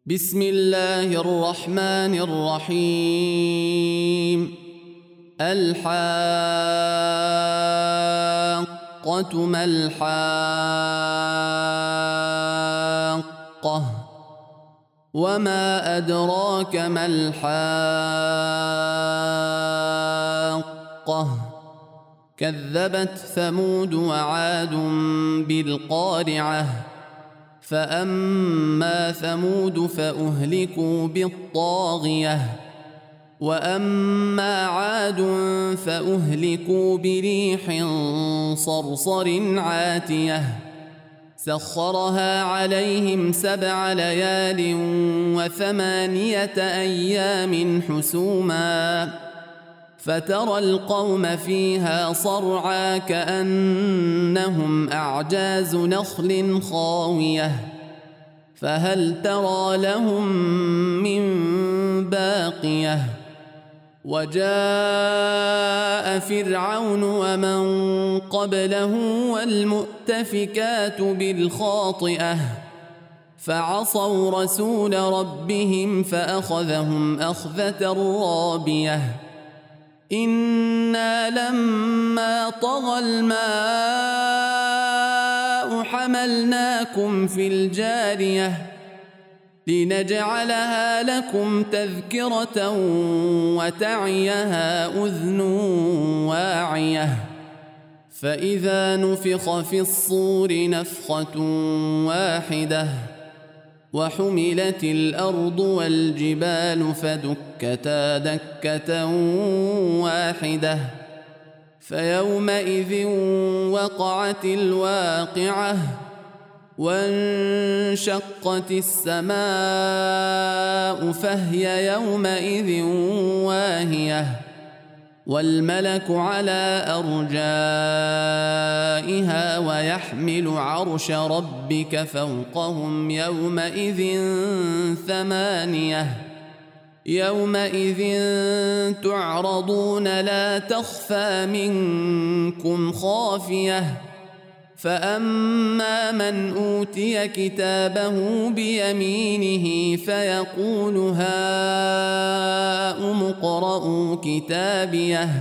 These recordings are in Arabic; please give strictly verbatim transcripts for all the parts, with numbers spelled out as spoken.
بسم الله الرحمن الرحيم. الحاقة ما الحاقة وما أدراك ما الحاقة كذبت ثمود وعاد بالقارعة فأما ثمود فأهلكوا بالطاغية وأما عاد فأهلكوا بريح صرصر عاتية سخرها عليهم سبع ليال وثمانية أيام حسوما فترى القوم فيها صرعى كأنهم أعجاز نخل خاوية فهل ترى لهم من باقية وجاء فرعون ومن قبله والمؤتفكات بالخاطئة فعصوا رسول ربهم فأخذهم أخذة رابية إنا لما طغى الماء حملناكم في الجارية لنجعلها لكم تذكرة وتعيها أذن واعية فإذا نفخ في الصور نفخة واحدة وحملت الأرض والجبال فدكتا دكة واحدة فيومئذ وقعت الواقعة وانشقت السماء فهي يومئذ واهية والملك على أرجائها ويحمل عرش ربك فوقهم يومئذ ثمانية يومئذ تعرضون لا تخفى منكم خافية فأما من أوتي كتابه بيمينه فيقول هاؤم اقرءوا كتابيه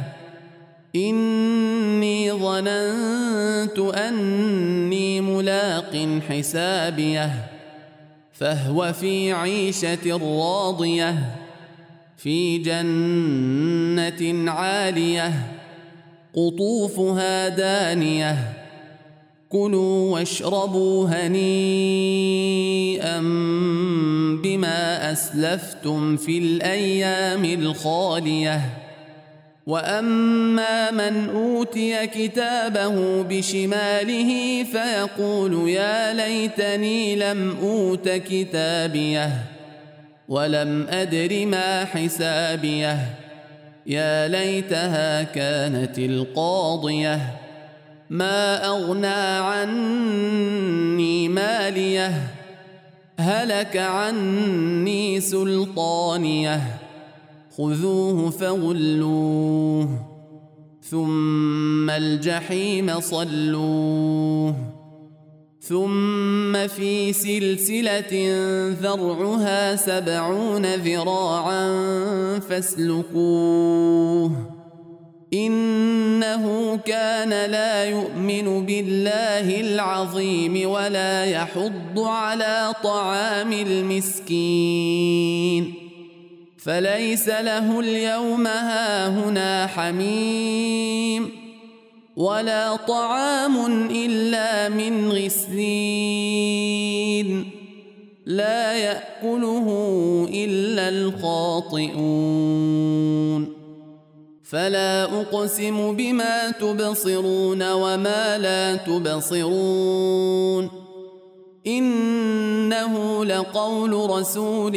إني ظننت أني ملاق حسابيه فهو في عيشة راضية في جنة عالية قطوفها دانية كلوا واشربوا هنيئا بما أسلفتم في الأيام الخالية وأما من أوتي كتابه بشماله فيقول يا ليتني لم أوت كتابيه ولم أدر ما حسابيه يا ليتها كانت القاضية ما أغنى عني ماليه هلك عني سلطانيه خذوه فغلوه ثم الجحيم صلوه ثم في سلسلة ذرعها سبعون ذراعا فاسلكوه إنه كان لا يؤمن بالله العظيم ولا يحض على طعام المسكين فليس له اليوم هاهنا حميم ولا طعام إلا من غسلين لا يأكله إلا الخاطئون فلا أقسم بما تبصرون وما لا تبصرون إنه لقول رسول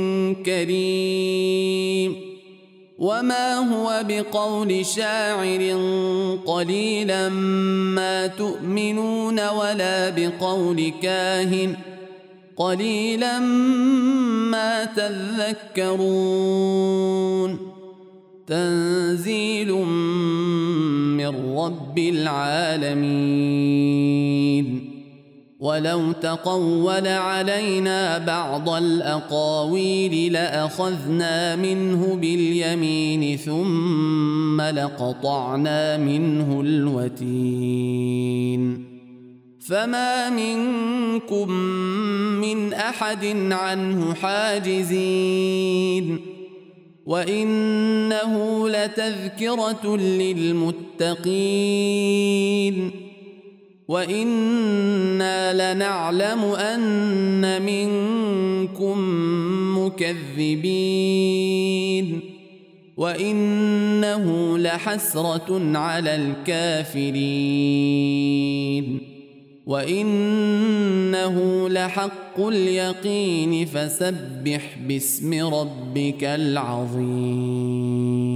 كريم وما هو بقول شاعر قليلا ما تؤمنون ولا بقول كاهن قليلا ما تذكرون تنزيل من رب العالمين ولو تقول علينا بعض الأقاويل لأخذنا منه باليمين ثم لقطعنا منه الوتين فما منكم من أحد عنه حاجزين وإنه لتذكرة للمتقين وإنا لنعلم أن منكم مكذبين وإنه لحسرة على الكافرين وإنه لحق اليقين فسبح باسم ربك العظيم.